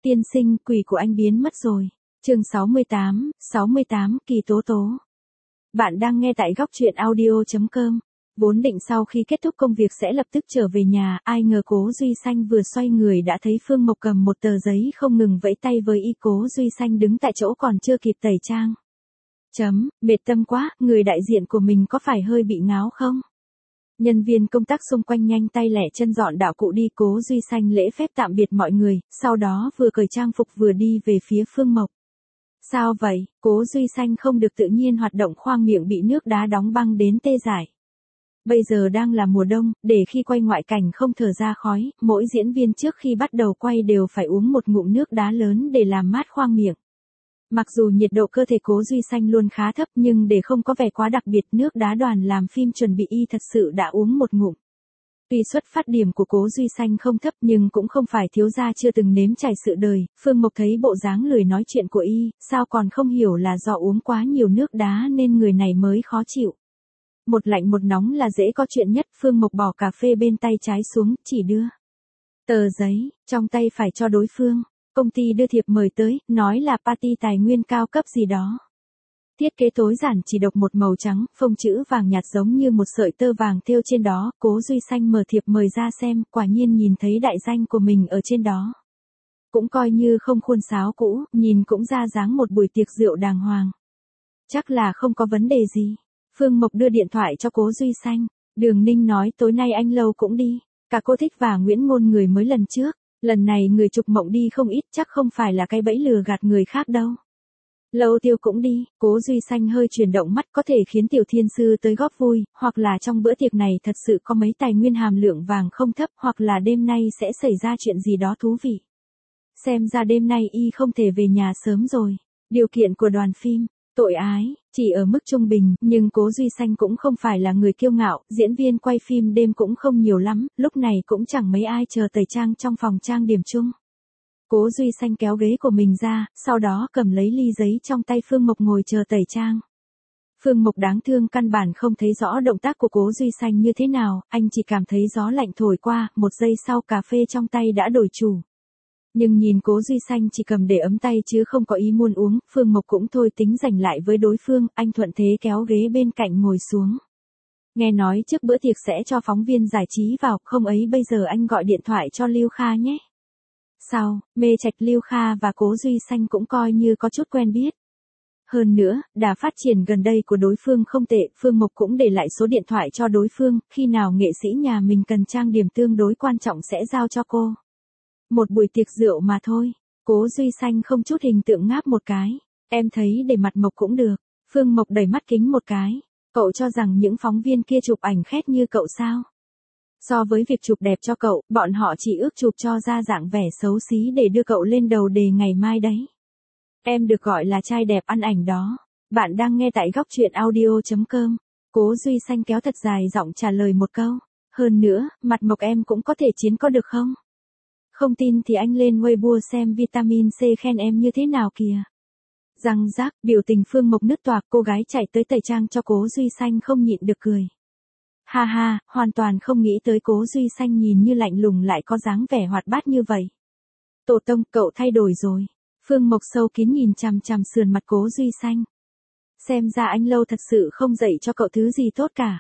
Tiên sinh, quỷ của anh biến mất rồi. Chương 68, Kỳ Tố Tố. Bạn đang nghe tại góc truyện audio.com. Vốn định sau khi kết thúc công việc sẽ lập tức trở về nhà, ai ngờ Cố Duy Xanh vừa xoay người đã thấy Phương Mộc cầm một tờ giấy không ngừng vẫy tay với y. Cố Duy Xanh đứng tại chỗ còn chưa kịp tẩy trang. Mệt tâm quá, người đại diện của mình có phải hơi bị ngáo không? Nhân viên công tác xung quanh nhanh tay lẻ chân dọn đạo cụ đi. Cố Duy Xanh lễ phép tạm biệt mọi người, sau đó vừa cởi trang phục vừa đi về phía Phương Mộc. Sao vậy? Cố Duy Xanh không được tự nhiên hoạt động, khoang miệng bị nước đá đóng băng đến tê dại. Bây giờ đang là mùa đông, để khi quay ngoại cảnh không thở ra khói, mỗi diễn viên trước khi bắt đầu quay đều phải uống một ngụm nước đá lớn để làm mát khoang miệng. Mặc dù nhiệt độ cơ thể Cố Duy Xanh luôn khá thấp nhưng để không có vẻ quá đặc biệt, nước đá đoàn làm phim chuẩn bị y thật sự đã uống một ngụm. Tuy xuất phát điểm của Cố Duy Xanh không thấp nhưng cũng không phải thiếu gia chưa từng nếm trải sự đời. Phương Mộc thấy bộ dáng lười nói chuyện của y, sao còn không hiểu là do uống quá nhiều nước đá nên người này mới khó chịu. Một lạnh một nóng là dễ có chuyện nhất. Phương Mộc bỏ cà phê bên tay trái xuống, chỉ đưa tờ giấy trong tay phải cho đối phương. Công ty đưa thiệp mời tới, nói là party tài nguyên cao cấp gì đó. Thiết kế tối giản, chỉ độc một màu trắng, phông chữ vàng nhạt giống như một sợi tơ vàng thêu trên đó. Cố Duy Xanh mở thiệp mời ra xem, quả nhiên nhìn thấy đại danh của mình ở trên đó. Cũng coi như không khuôn sáo cũ, nhìn cũng ra dáng một buổi tiệc rượu đàng hoàng. Chắc là không có vấn đề gì. Phương Mộc đưa điện thoại cho Cố Duy Xanh. Đường Ninh nói tối nay anh Lâu cũng đi. Cả Cô Thích và Nguyễn Ngôn người mới lần trước. Lần này người chụp mộng đi không ít, chắc không phải là cái bẫy lừa gạt người khác đâu. Lâu Tiêu cũng đi. Cố Duy Xanh hơi chuyển động mắt, có thể khiến Tiểu Thiên Sư tới góp vui, hoặc là trong bữa tiệc này thật sự có mấy tài nguyên hàm lượng vàng không thấp, hoặc là đêm nay sẽ xảy ra chuyện gì đó thú vị. Xem ra đêm nay y không thể về nhà sớm rồi. Điều kiện của đoàn phim, tội ái, chỉ ở mức trung bình, nhưng Cố Duy Xanh cũng không phải là người kiêu ngạo, diễn viên quay phim đêm cũng không nhiều lắm, lúc này cũng chẳng mấy ai chờ tẩy trang trong phòng trang điểm chung. Cố Duy Xanh kéo ghế của mình ra, sau đó cầm lấy ly giấy trong tay Phương Mộc ngồi chờ tẩy trang. Phương Mộc đáng thương căn bản không thấy rõ động tác của Cố Duy Xanh như thế nào, anh chỉ cảm thấy gió lạnh thổi qua, một giây sau cà phê trong tay đã đổi chủ. Nhưng nhìn Cố Duy Xanh chỉ cầm để ấm tay chứ không có ý muốn uống, Phương Mộc cũng thôi tính giành lại với đối phương, anh thuận thế kéo ghế bên cạnh ngồi xuống. Nghe nói trước bữa tiệc sẽ cho phóng viên giải trí vào, không ấy bây giờ anh gọi điện thoại cho Lưu Kha nhé. Sao, Mê Trạch Lưu Kha và Cố Duy Xanh cũng coi như có chút quen biết. Hơn nữa, đà phát triển gần đây của đối phương không tệ, Phương Mộc cũng để lại số điện thoại cho đối phương, khi nào nghệ sĩ nhà mình cần trang điểm tương đối quan trọng sẽ giao cho cô. Một buổi tiệc rượu mà thôi. Cố Duy Xanh không chút hình tượng ngáp một cái. Em thấy để mặt Mộc cũng được. Phương Mộc đẩy mắt kính một cái. Cậu cho rằng những phóng viên kia chụp ảnh khét như cậu sao? So với việc chụp đẹp cho cậu, bọn họ chỉ ước chụp cho ra dạng vẻ xấu xí để đưa cậu lên đầu đề ngày mai đấy. Em được gọi là trai đẹp ăn ảnh đó. Bạn đang nghe tại góc truyện audio.com. Cố Duy Xanh kéo thật dài giọng trả lời một câu. Hơn nữa, mặt Mộc em cũng có thể chiến có được không? Không tin thì anh lên Weibo xem vitamin C khen em như thế nào kìa. Răng rác, biểu tình Phương Mộc nứt toạc, cô gái chạy tới tẩy trang cho Cố Duy Xanh không nhịn được cười. Ha ha, hoàn toàn không nghĩ tới Cố Duy Xanh nhìn như lạnh lùng lại có dáng vẻ hoạt bát như vậy. Tổ tông, cậu thay đổi rồi. Phương Mộc sâu kín nhìn chằm chằm sườn mặt Cố Duy Xanh. Xem ra anh Lâu thật sự không dạy cho cậu thứ gì tốt cả.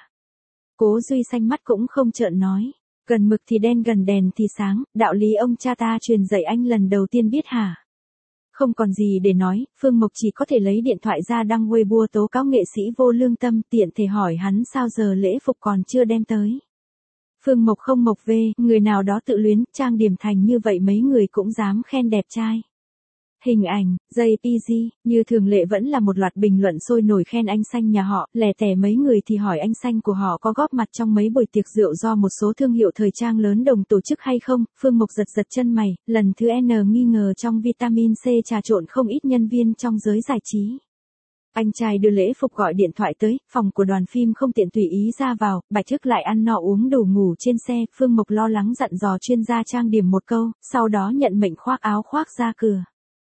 Cố Duy Xanh mắt cũng không trợn nói. Gần mực thì đen gần đèn thì sáng, đạo lý ông cha ta truyền dạy anh lần đầu tiên biết hả? Không còn gì để nói, Phương Mộc chỉ có thể lấy điện thoại ra đăng Weibo tố cáo nghệ sĩ vô lương tâm, tiện thể hỏi hắn sao giờ lễ phục còn chưa đem tới. Phương Mộc không mộc về, người nào đó tự luyến, trang điểm thành như vậy mấy người cũng dám khen đẹp trai. Hình ảnh, JPG, như thường lệ vẫn là một loạt bình luận sôi nổi khen anh Xanh nhà họ, lẻ tẻ mấy người thì hỏi anh Xanh của họ có góp mặt trong mấy buổi tiệc rượu do một số thương hiệu thời trang lớn đồng tổ chức hay không. Phương Mộc giật giật chân mày, lần thứ N nghi ngờ trong vitamin C trà trộn không ít nhân viên trong giới giải trí. Anh trai đưa lễ phục gọi điện thoại tới, phòng của đoàn phim không tiện tùy ý ra vào, Bạch Thức lại ăn no uống đủ ngủ trên xe, Phương Mộc lo lắng dặn dò chuyên gia trang điểm một câu, sau đó nhận mệnh khoác áo khoác ra cửa.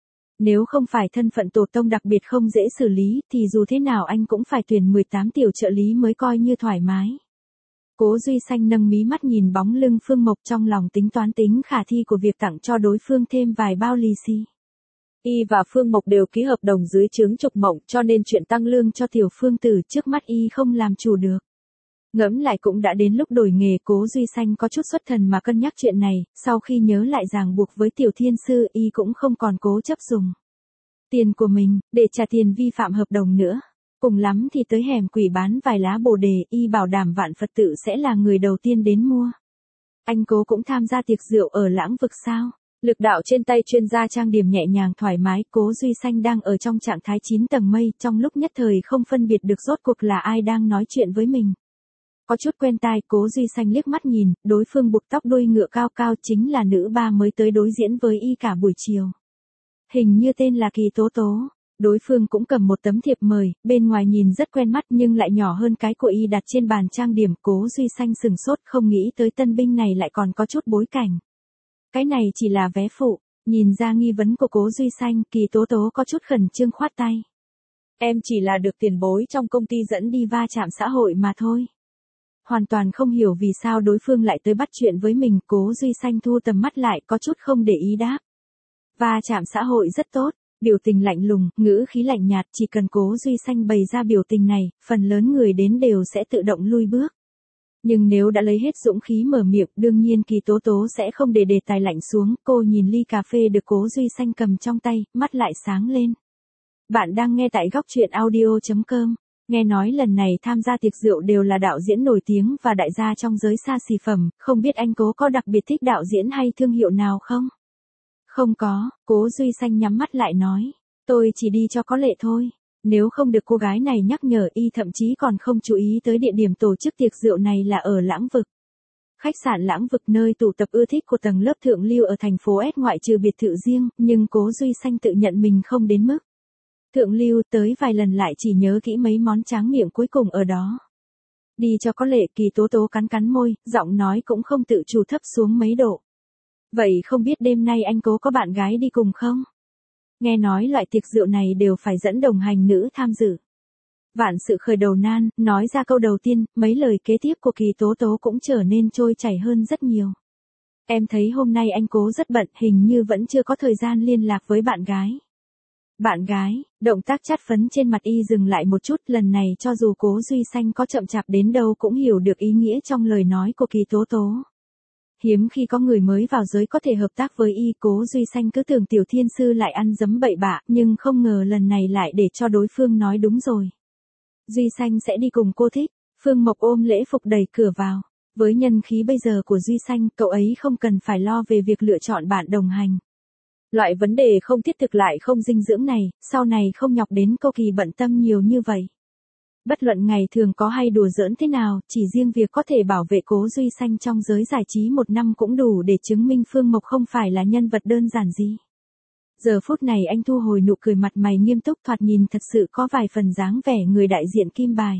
Nếu không phải thân phận tổ tông đặc biệt không dễ xử lý, thì dù thế nào anh cũng phải tuyển 18 tiểu trợ lý mới coi như thoải mái. Cố Duy Xanh nâng mí mắt nhìn bóng lưng Phương Mộc, trong lòng tính toán tính khả thi của việc tặng cho đối phương thêm vài bao lì xì. Y và Phương Mộc đều ký hợp đồng dưới trướng Trục Mộng, cho nên chuyện tăng lương cho Tiểu Phương Tử trước mắt Y không làm chủ được. Ngẫm lại cũng đã đến lúc đổi nghề, Cố Duy Xanh có chút xuất thần mà cân nhắc chuyện này, sau khi nhớ lại ràng buộc với Tiểu Thiên Sư, Y cũng không còn cố chấp dùng tiền của mình để trả tiền vi phạm hợp đồng nữa. Cùng lắm thì tới hẻm quỷ bán vài lá bồ đề, Y bảo đảm vạn Phật tự sẽ là người đầu tiên đến mua. Anh Cố cũng tham gia tiệc rượu ở Lãng Vực sao? Lực đạo trên tay chuyên gia trang điểm nhẹ nhàng thoải mái, Cố Duy Xanh đang ở trong trạng thái 9 tầng mây, trong lúc nhất thời không phân biệt được rốt cuộc là ai đang nói chuyện với mình. Có chút quen tai, Cố Duy Xanh liếc mắt nhìn, đối phương buộc tóc đuôi ngựa cao cao chính là nữ ba mới tới đối diễn với Y cả buổi chiều. Hình như tên là Kỳ Tố Tố. Đối phương cũng cầm một tấm thiệp mời, bên ngoài nhìn rất quen mắt nhưng lại nhỏ hơn cái của Y đặt trên bàn trang điểm. Cố Duy Xanh sừng sốt, không nghĩ tới tân binh này lại còn có chút bối cảnh. Cái này chỉ là vé phụ. Nhìn ra nghi vấn của Cố Duy Xanh, Kỳ Tố Tố có chút khẩn trương khoát tay. Em chỉ là được tiền bối trong công ty dẫn đi va chạm xã hội mà thôi. Hoàn toàn không hiểu vì sao đối phương lại tới bắt chuyện với mình. Cố Duy Xanh thu tầm mắt lại, có chút không để ý đáp. Va chạm xã hội rất tốt. Biểu tình lạnh lùng, ngữ khí lạnh nhạt, chỉ cần Cố Duy Xanh bày ra biểu tình này, phần lớn người đến đều sẽ tự động lui bước. Nhưng nếu đã lấy hết dũng khí mở miệng, đương nhiên Kỳ Tố Tố sẽ không để đề tài lạnh xuống. Cô nhìn ly cà phê được Cố Duy Xanh cầm trong tay, mắt lại sáng lên. Bạn đang nghe tại góc truyện audio.com. Nghe nói lần này tham gia tiệc rượu đều là đạo diễn nổi tiếng và đại gia trong giới xa xỉ phẩm, không biết anh Cố có đặc biệt thích đạo diễn hay thương hiệu nào không? Không có, Cố Duy Xanh nhắm mắt lại nói. Tôi chỉ đi cho có lệ thôi. Nếu không được cô gái này nhắc nhở, Y thậm chí còn không chú ý tới địa điểm tổ chức tiệc rượu này là ở Lãng Vực. Khách sạn Lãng Vực, nơi tụ tập ưa thích của tầng lớp thượng lưu ở thành phố S, ngoại trừ biệt thự riêng, nhưng Cố Duy Xanh tự nhận mình không đến mức thượng lưu, tới vài lần lại chỉ nhớ kỹ mấy món tráng miệng cuối cùng ở đó. Đi cho có lệ, Kỳ Tố Tố cắn cắn môi, giọng nói cũng không tự chủ thấp xuống mấy độ. Vậy không biết đêm nay anh Cố có bạn gái đi cùng không? Nghe nói loại tiệc rượu này đều phải dẫn đồng hành nữ tham dự. Vạn sự khởi đầu nan, nói ra câu đầu tiên, mấy lời kế tiếp của Kỳ Tố Tố cũng trở nên trôi chảy hơn rất nhiều. Em thấy hôm nay anh Cố rất bận, hình như vẫn chưa có thời gian liên lạc với bạn gái. Bạn gái, động tác chát phấn trên mặt Y dừng lại một chút, lần này cho dù Cố Duy Xanh có chậm chạp đến đâu cũng hiểu được ý nghĩa trong lời nói của Kỳ Tố Tố. Hiếm khi có người mới vào giới có thể hợp tác với Y, Cố Duy Xanh cứ tưởng Tiểu Thiên Sư lại ăn dấm bậy bạ, nhưng không ngờ lần này lại để cho đối phương nói đúng rồi. Duy Xanh sẽ đi cùng cô thích. Phương Mộc ôm lễ phục đẩy cửa vào. Với nhân khí bây giờ của Duy Xanh, cậu ấy không cần phải lo về việc lựa chọn bạn đồng hành. Loại vấn đề không thiết thực lại không dinh dưỡng này, sau này không nhọc đến cô Kỳ bận tâm nhiều như vậy. Bất luận ngày thường có hay đùa giỡn thế nào, chỉ riêng việc có thể bảo vệ Cố Duy Xanh trong giới giải trí một năm cũng đủ để chứng minh Phương Mộc không phải là nhân vật đơn giản gì. Giờ phút này anh thu hồi nụ cười, mặt mày nghiêm túc, thoạt nhìn thật sự có vài phần dáng vẻ người đại diện kim bài.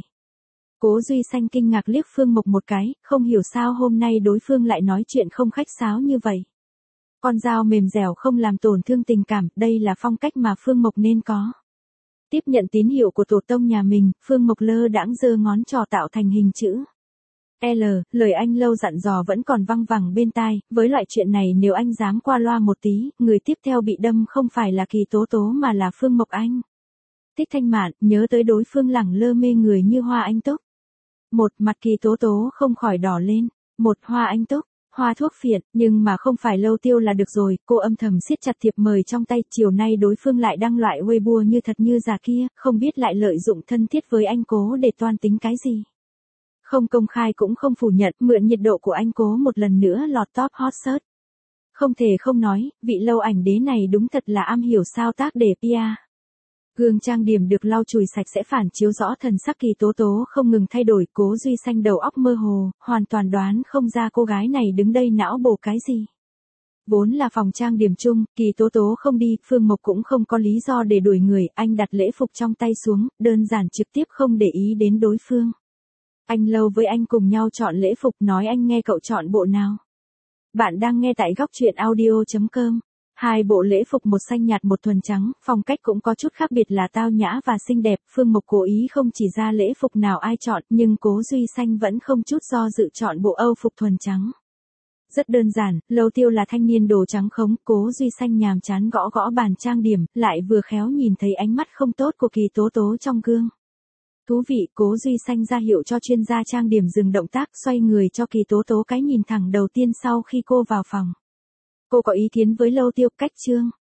Cố Duy Xanh kinh ngạc liếc Phương Mộc một cái, không hiểu sao hôm nay đối phương lại nói chuyện không khách sáo như vậy. Con dao mềm dẻo không làm tổn thương tình cảm, đây là phong cách mà Phương Mộc nên có. Tiếp nhận tín hiệu của tổ tông nhà mình, Phương Mộc lơ đãng giơ ngón trỏ tạo thành hình chữ L, lời anh lâu dặn dò vẫn còn văng vẳng bên tai, với loại chuyện này nếu anh dám qua loa một tí, người tiếp theo bị đâm không phải là Kỳ Tố Tố mà là Phương Mộc anh. Tích Thanh Mạn, nhớ tới đối phương lẳng lơ mê người như hoa anh túc. Một mặt Kỳ Tố Tố không khỏi đỏ lên, một hoa anh túc. Hoa thuốc phiện, nhưng mà không phải lâu tiêu là được rồi, cô âm thầm siết chặt thiệp mời trong tay, chiều nay đối phương lại đăng loại Weibo như thật như giả kia, không biết lại lợi dụng thân thiết với anh Cố để toan tính cái gì. Không công khai cũng không phủ nhận, mượn nhiệt độ của anh Cố một lần nữa lọt top hot search. Không thể không nói, vị lâu ảnh đế này đúng thật là am hiểu sao tác để PR. Gương trang điểm được lau chùi sạch sẽ phản chiếu rõ thần sắc Kỳ Tố Tố không ngừng thay đổi. Cố Duy Xanh đầu óc mơ hồ, hoàn toàn đoán không ra cô gái này đứng đây não bổ cái gì. Vốn là phòng trang điểm chung, Kỳ Tố Tố không đi, Phương Mộc cũng không có lý do để đuổi người, anh đặt lễ phục trong tay xuống, đơn giản trực tiếp không để ý đến đối phương. Anh lâu với anh cùng nhau chọn lễ phục, nói anh nghe cậu chọn bộ nào. Bạn đang nghe tại góc truyện audio.com. Hai bộ lễ phục một xanh nhạt một thuần trắng, phong cách cũng có chút khác biệt là tao nhã và xinh đẹp. Phương Mộc cố ý không chỉ ra lễ phục nào ai chọn, nhưng Cố Duy Xanh vẫn không chút do dự chọn bộ Âu phục thuần trắng. Rất đơn giản, Lâu Tiêu là thanh niên đồ trắng khống, Cố Duy Xanh nhàm chán gõ gõ bàn trang điểm, lại vừa khéo nhìn thấy ánh mắt không tốt của Kỳ Tố Tố trong gương. Thú vị, Cố Duy Xanh ra hiệu cho chuyên gia trang điểm dừng động tác, xoay người cho Kỳ Tố Tố cái nhìn thẳng đầu tiên sau khi cô vào phòng. Cô có ý kiến với Lâu Tiêu, cách trương.